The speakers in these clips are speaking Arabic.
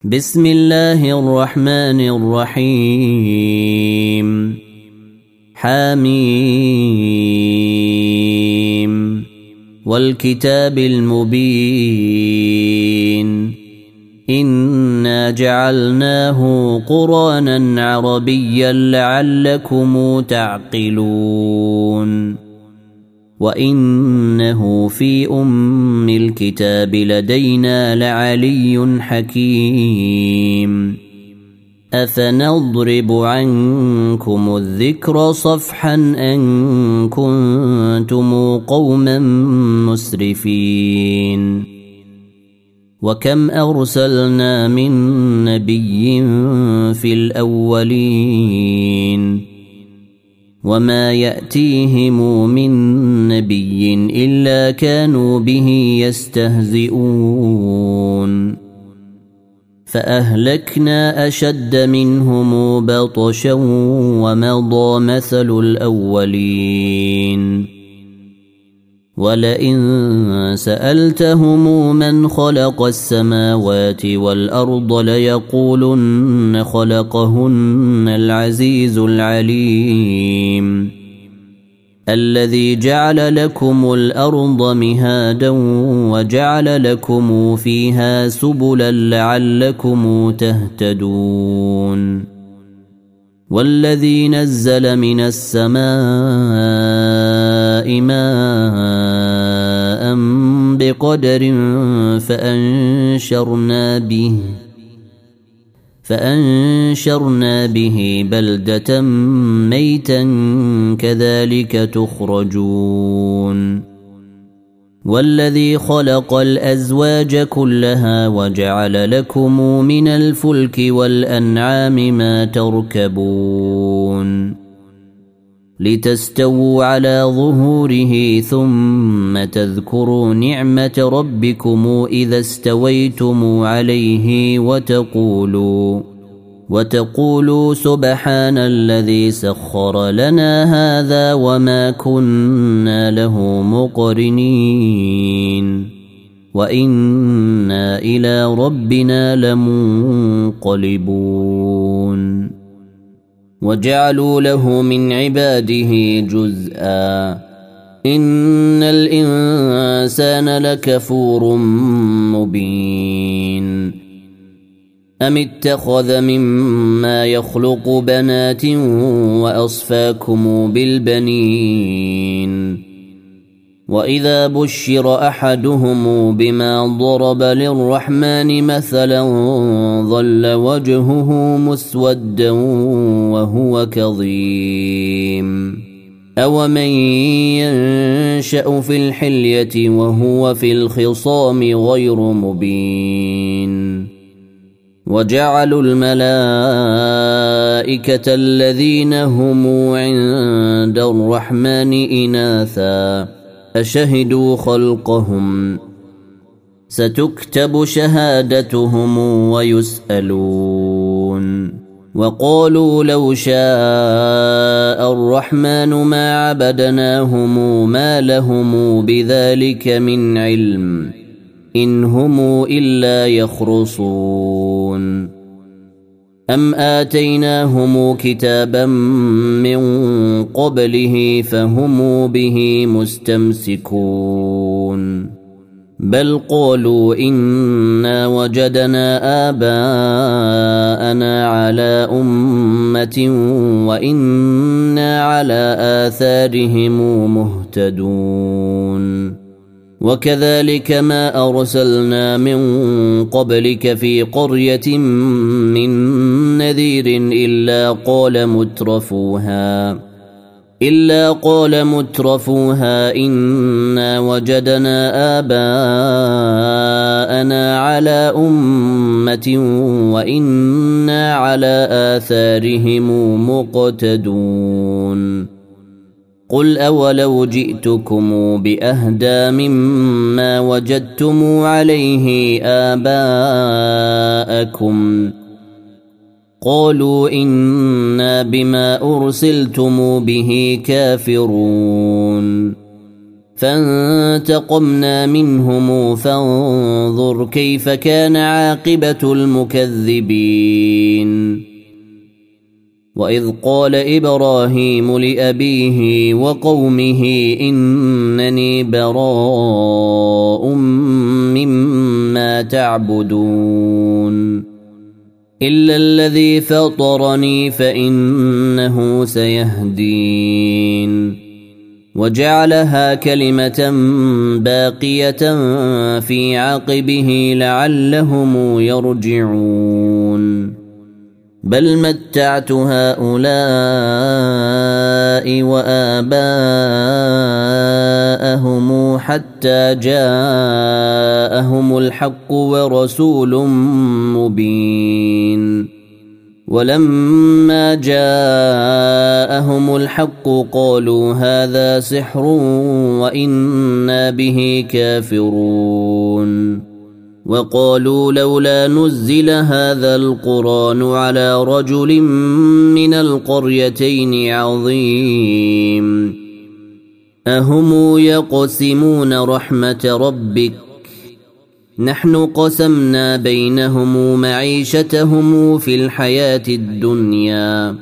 بسم الله الرحمن الرحيم. حميم والكتاب المبين إنا جعلناه قرآنا عربيا لعلكم تعقلون وإنه في أم الكتاب لدينا لعلي حكيم أفنضرب عنكم الذكر صفحا أن كنتم قوما مسرفين وكم أرسلنا من نبي في الأولين وما يأتيهم من نبي إلا كانوا به يستهزئون فأهلكنا أشد منهم بطشا ومضى مثل الأولين ولئن سألتهم من خلق السماوات والأرض ليقولن خلقهن العزيز العليم الذي جعل لكم الأرض مهادا وجعل لكم فيها سبلا لعلكم تهتدون والذي نزل من السماء ماء بقدر فأنشرنا به بلدة ميتا كذلك تخرجون والذي خلق الأزواج كلها وجعل لكم من الفلك والأنعام ما تركبون لتستووا على ظهوره ثم تذكروا نعمة ربكم إذا استويتم عليه وتقولوا سبحان الذي سخر لنا هذا وما كنا له مقرنين وإنا إلى ربنا لمنقلبون وجعلوا له من عباده جزءا إن الإنسان لكفور مبين أم اتخذ مما يخلق بنات وأصفاكم بالبنين وإذا بشر أحدهم بما ضرب للرحمن مثلا ظل وجهه مسودا وهو كظيم أومن ينشأ في الحلية وهو في الخصام غير مبين وجعلوا الملائكة الذين هم عند الرحمن إناثا أشهدوا خلقهم ستكتب شهادتهم ويسألون وقالوا لو شاء الرحمن ما عبدناهم ما لهم بذلك من علم إن هم إلا يخرصون أم آتيناهم كتابا من قبله فهم به مستمسكون بل قالوا إنا وجدنا آباءنا على أمة وإنا على آثارهم مهتدون وكذلك ما أرسلنا من قبلك في قرية من نذير إلا قال مترفوها إنا وجدنا آباءنا على أمة وإنا على آثارهم مقتدون قل أولو جئتكم بأهدى مما وجدتم عليه آباءكم قالوا إنا بما أرسلتم به كافرون فانتقمنا منهم فانظر كيف كان عاقبة المكذبين. وإذ قال إبراهيم لأبيه وقومه إنني براء مما تعبدون إلا الذي فطرني فإنه سيهدين. وجعلها كلمة باقية في عقبه لعلهم يرجعون. بل متعت هؤلاء وآباءهم حتى جاءهم الحق ورسول مبين. ولما جاءهم الحق قالوا هذا سحر وإنا به كافرون. وقالوا لولا نزل هذا القرآن على رجل من القريتين عظيم. أهم يقسمون رحمة ربك نحن قسمنا بينهم معيشتهم في الحياة الدنيا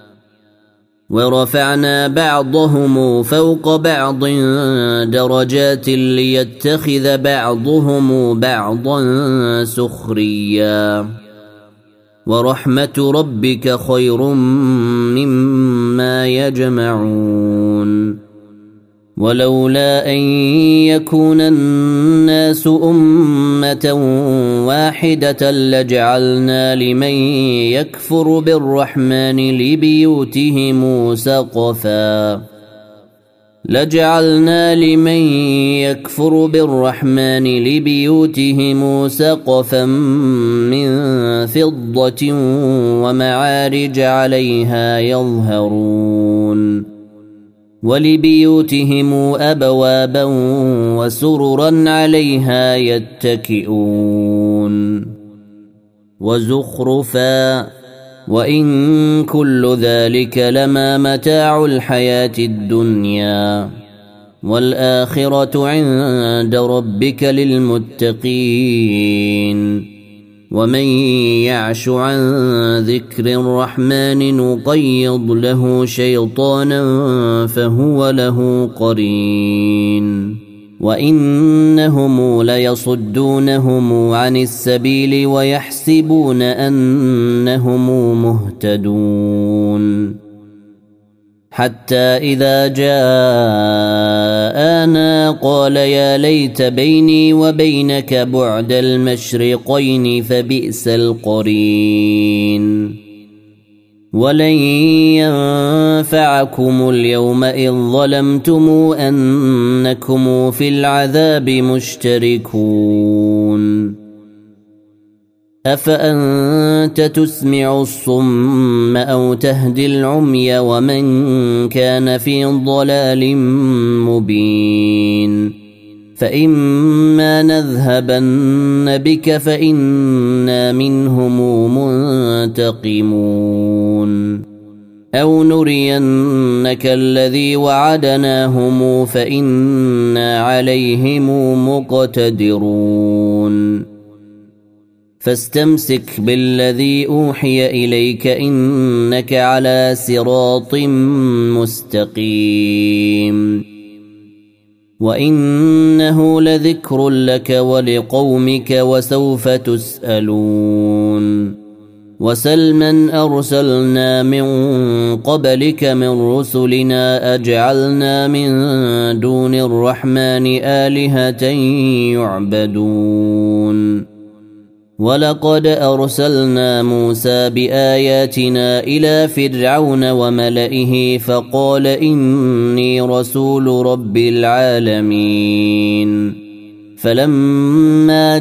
ورفعنا بعضهم فوق بعض درجات ليتخذ بعضهم بعضا سخريا. ورحمة ربك خير مما يجمعون. ولولا أن يكون الناس أمة واحدة لجعلنا لمن يكفر بالرحمن لبيوتهم سقفا من فضة ومعارج عليها يظهرون. ولبيوتهم أبوابا وسررا عليها يتكئون وزخرفا وإن كل ذلك لما متاع الحياة الدنيا والآخرة عند ربك للمتقين. ومن يعش عن ذكر الرحمن نقيض له شيطانا فهو له قرين. وإنهم ليصدونهم عن السبيل ويحسبون أنهم مهتدون. حتى إذا جاءنا قال يا ليت بيني وبينك بعد المشرقين فبئس القرين. ولن ينفعكم اليوم إذ ظلمتم أنكم في العذاب مشتركون. أفأنت تسمع الصم أو تهدي العمي ومن كان في ضلال مبين. فإما نذهبن بك فإنا منهم منتقمون أو نرينك الذي وعدناهم فإنا عليهم مقتدرون. فاستمسك بالذي أوحي إليك إنك على صراط مستقيم. وإنه لذكر لك ولقومك وسوف تسألون. وسلما أرسلنا من قبلك من رسلنا أجعلنا من دون الرحمن آلهة يعبدون. ولقد أرسلنا موسى بآياتنا إلى فرعون وملئه فقال إني رسول رب العالمين. فلما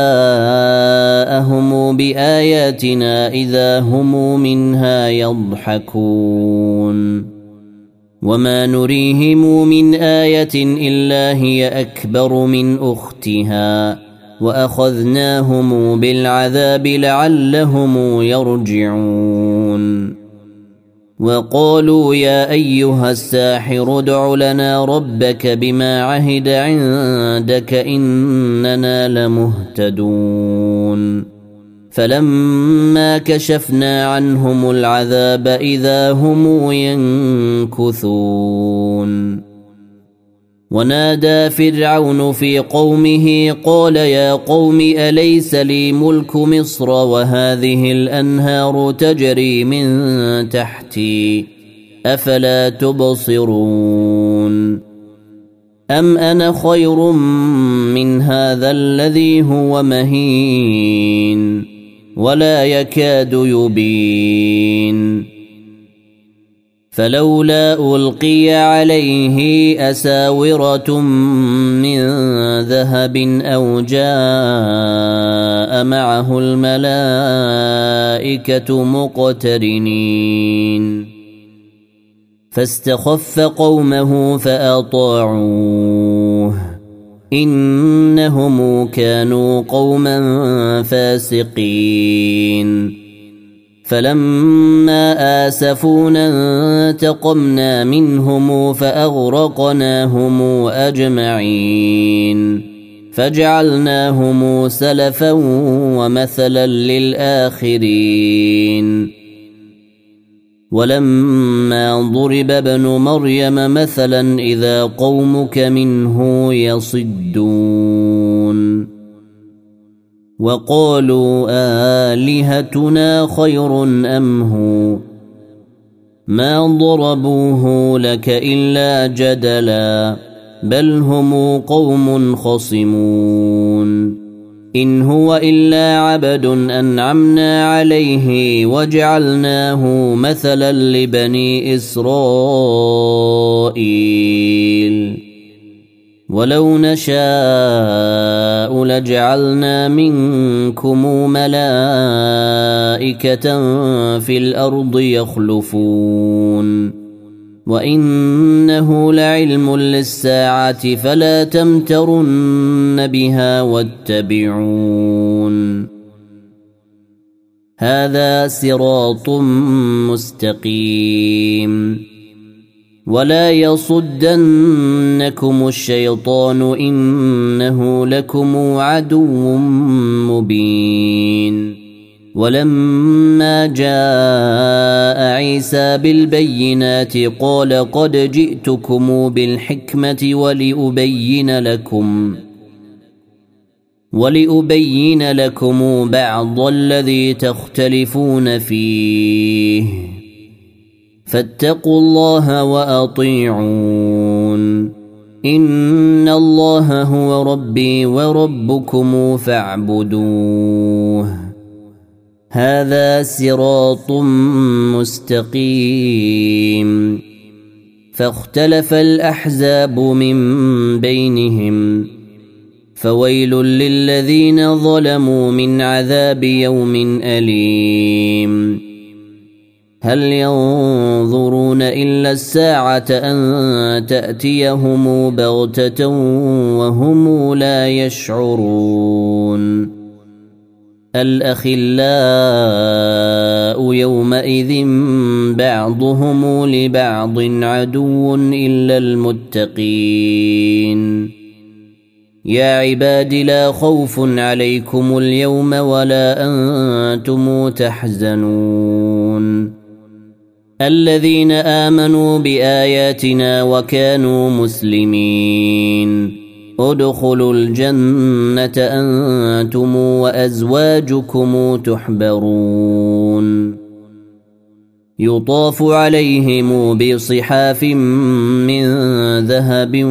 جاءهم بآياتنا إذا هم منها يضحكون. وما نريهم من آية إلا هي أكبر من أختها وأخذناهم بالعذاب لعلهم يرجعون. وقالوا يا أيها الساحر ادع لنا ربك بما عهد عندك إننا لمهتدون فلما كشفنا عنهم العذاب إذا هم ينكثون ونادى فرعون في قومه قال يا قوم أليس لي ملك مصر وهذه الأنهار تجري من تحتي أفلا تبصرون أم أنا خير من هذا الذي هو مهين ولا يكاد يبين فلولا ألقي عليه أساورة من ذهب أو جاء معه الملائكة مقترنين فاستخف قومه فأطاعوه إنهم كانوا قوما فاسقين فلما آسفونا انتقمنا منهم فأغرقناهم أجمعين فجعلناهم سلفا ومثلا للآخرين ولما ضرب ابن مريم مثلا إذا قومك منه يصدون وقالوا آلهتنا خير أم هو ما ضربوه لك إلا جدلا بل هم قوم خصمون إن هو إلا عبد أنعمنا عليه وجعلناه مثلا لبني إسرائيل ولو نشاء لجعلنا منكم ملائكة في الأرض يخلفون وإنه لعلم للساعة فلا تمترن بها واتبعون هذا صراط مستقيم ولا يصدنكم الشيطان إنه لكم عدو مبين ولما جاء عيسى بالبينات قال قد جئتكم بالحكمة ولأبين لكم بعض الذي تختلفون فيه فاتقوا الله وأطيعون إن الله هو ربي وربكم فاعبدوه هذا صراط مستقيم فاختلف الأحزاب من بينهم فويل للذين ظلموا من عذاب يوم أليم هل ينظرون إلا الساعة أن تأتيهم بغتة وهم لا يشعرون الأخلاء يومئذ بعضهم لبعض عدو إلا المتقين يا عباد لا خوف عليكم اليوم ولا أنتم تحزنون الذين آمنوا بآياتنا وكانوا مسلمين ادخلوا الجنة أنتم وأزواجكم تحبرون يطاف عليهم بصحاف من ذهب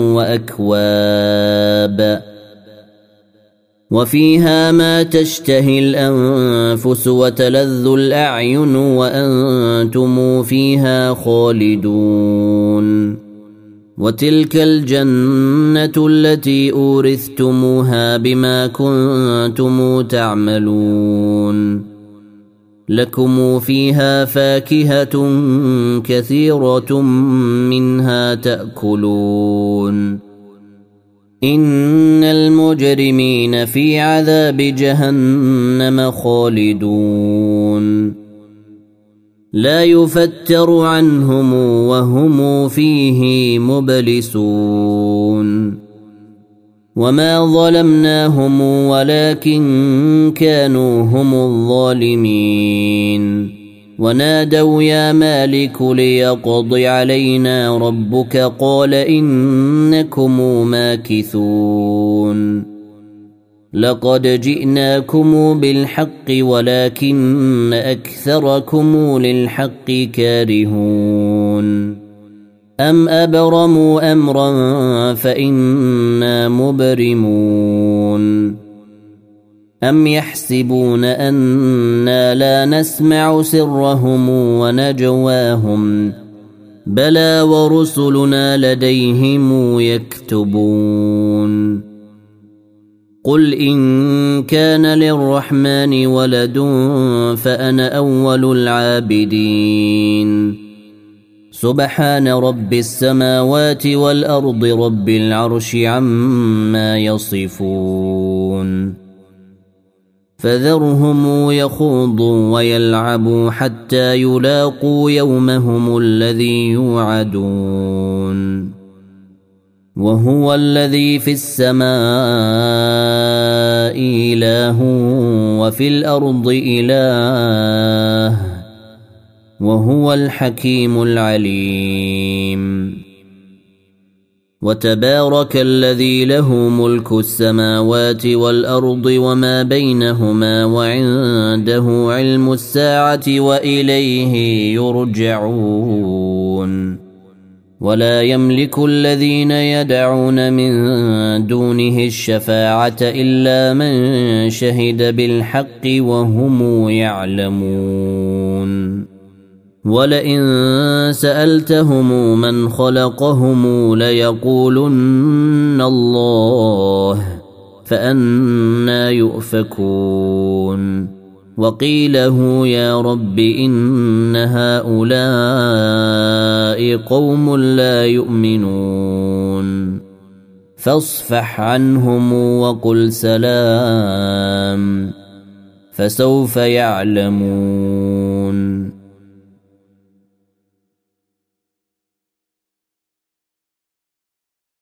وأكواب وفيها ما تشتهي الأنفس وتلذ الأعين وأنتم فيها خالدون وتلك الجنة التي أورثتموها بما كنتم تعملون لكم فيها فاكهة كثيرة منها تأكلون إن المجرمين في عذاب جهنم خالدون لا يفتر عنهم وهم فيه مبلسون وما ظلمناهم ولكن كانوا هم الظالمين ونادوا يا مالك ليقض علينا ربك قال إنكم ماكثون لقد جئناكم بالحق ولكن أكثركم للحق كارهون أم أبرموا أمرا فإنا مبرمون أم يحسبون أنا لا نسمع سرهم ونجواهم بلى ورسلنا لديهم يكتبون قل إن كان للرحمن ولد فأنا أول العابدين سبحان رب السماوات والأرض رب العرش عما يصفون فذرهم يخوضوا ويلعبوا حتى يلاقوا يومهم الذي يوعدون وهو الذي في السماء إله وفي الأرض إله وهو الحكيم العليم وتبارك الذي له ملك السماوات والأرض وما بينهما وعنده علم الساعة وإليه يرجعون ولا يملك الذين يدعون من دونه الشفاعة إلا من شهد بالحق وهم يعلمون ولئن سألتهم من خلقهم ليقولن الله فأنى يؤفكون وقيله يا رب إن هؤلاء قوم لا يؤمنون فاصفح عنهم وقل سلام فسوف يعلمون